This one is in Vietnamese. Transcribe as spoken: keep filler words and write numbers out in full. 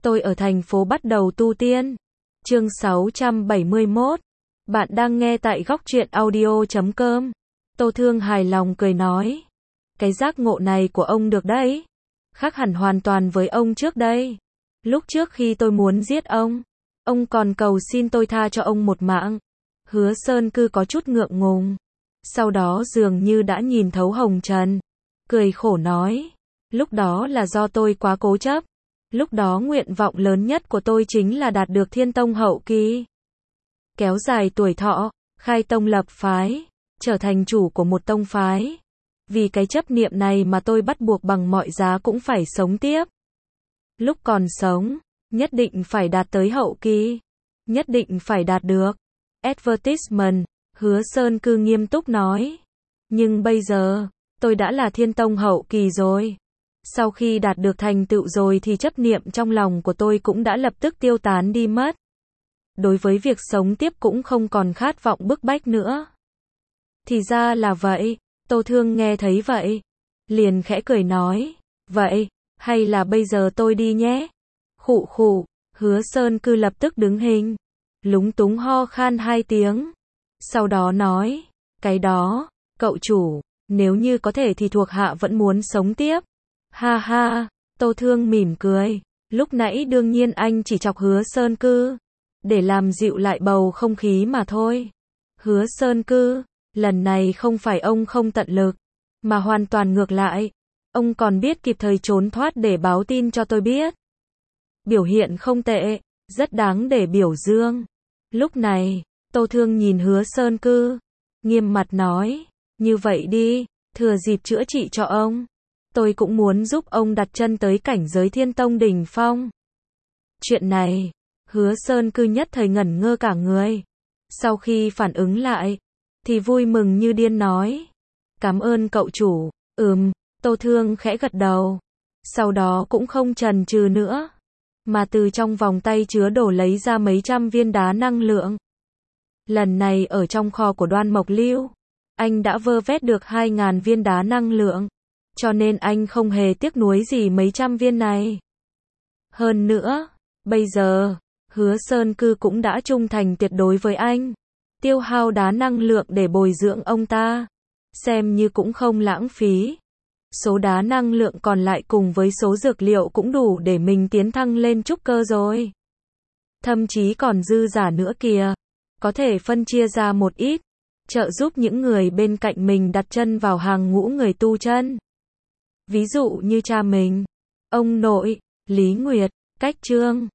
Tôi ở thành phố bắt đầu tu tiên. Chương sáu trăm bảy mươi mốt. Bạn đang nghe tại góc truyện audio chấm com. Tô Thương hài lòng cười nói. Cái giác ngộ này của ông được đấy. Khác hẳn hoàn toàn với ông trước đây. Lúc trước khi tôi muốn giết ông, ông còn cầu xin tôi tha cho ông một mạng. Hứa Sơn Cư có chút ngượng ngùng. Sau đó dường như đã nhìn thấu hồng trần. Cười khổ nói. Lúc đó là do tôi quá cố chấp. Lúc đó nguyện vọng lớn nhất của tôi chính là đạt được thiên tông hậu kỳ. Kéo dài tuổi thọ, khai tông lập phái, trở thành chủ của một tông phái. Vì cái chấp niệm này mà tôi bắt buộc bằng mọi giá cũng phải sống tiếp. Lúc còn sống, nhất định phải đạt tới hậu kỳ. Nhất định phải đạt được. Advertisement, Hứa Sơn Cư nghiêm túc nói. Nhưng bây giờ, tôi đã là thiên tông hậu kỳ rồi. Sau khi đạt được thành tựu rồi thì chấp niệm trong lòng của tôi cũng đã lập tức tiêu tán đi mất. Đối với việc sống tiếp cũng không còn khát vọng bức bách nữa. Thì ra là vậy, Tô Thương nghe thấy vậy. Liền khẽ cười nói, vậy, hay là bây giờ tôi đi nhé? Khụ khụ, Hứa Sơn Cư lập tức đứng hình. Lúng túng ho khan hai tiếng. Sau đó nói, cái đó, cậu chủ, nếu như có thể thì thuộc hạ vẫn muốn sống tiếp. Ha ha, Tô Thương mỉm cười. Lúc nãy đương nhiên anh chỉ chọc Hứa Sơn Cư để làm dịu lại bầu không khí mà thôi. Hứa Sơn Cư, lần này không phải ông không tận lực, mà hoàn toàn ngược lại. Ông còn biết kịp thời trốn thoát để báo tin cho tôi biết. Biểu hiện không tệ, rất đáng để biểu dương. Lúc này, Tô Thương nhìn Hứa Sơn Cư, nghiêm mặt nói, như vậy đi, thừa dịp chữa trị cho ông. Tôi cũng muốn giúp ông đặt chân tới cảnh giới thiên tông đỉnh phong. Chuyện này, Hứa Sơn Cư nhất thời ngẩn ngơ cả người. Sau khi phản ứng lại, thì vui mừng như điên nói. Cảm ơn cậu chủ, ừm, Tô Thương khẽ gật đầu. Sau đó cũng không chần chừ nữa, mà từ trong vòng tay chứa đổ lấy ra mấy trăm viên đá năng lượng. Lần này ở trong kho của Đoan Mộc Lưu, anh đã vơ vét được hai ngàn viên đá năng lượng. Cho nên anh không hề tiếc nuối gì mấy trăm viên này. Hơn nữa, bây giờ, Hứa Sơn Cư cũng đã trung thành tuyệt đối với anh. Tiêu hao đá năng lượng để bồi dưỡng ông ta, xem như cũng không lãng phí. Số đá năng lượng còn lại cùng với số dược liệu cũng đủ để mình tiến thăng lên trúc cơ rồi. Thậm chí còn dư giả nữa kìa. Có thể phân chia ra một ít, trợ giúp những người bên cạnh mình đặt chân vào hàng ngũ người tu chân. Ví dụ như cha mình, ông nội, Lý Nguyệt, Cách Trương,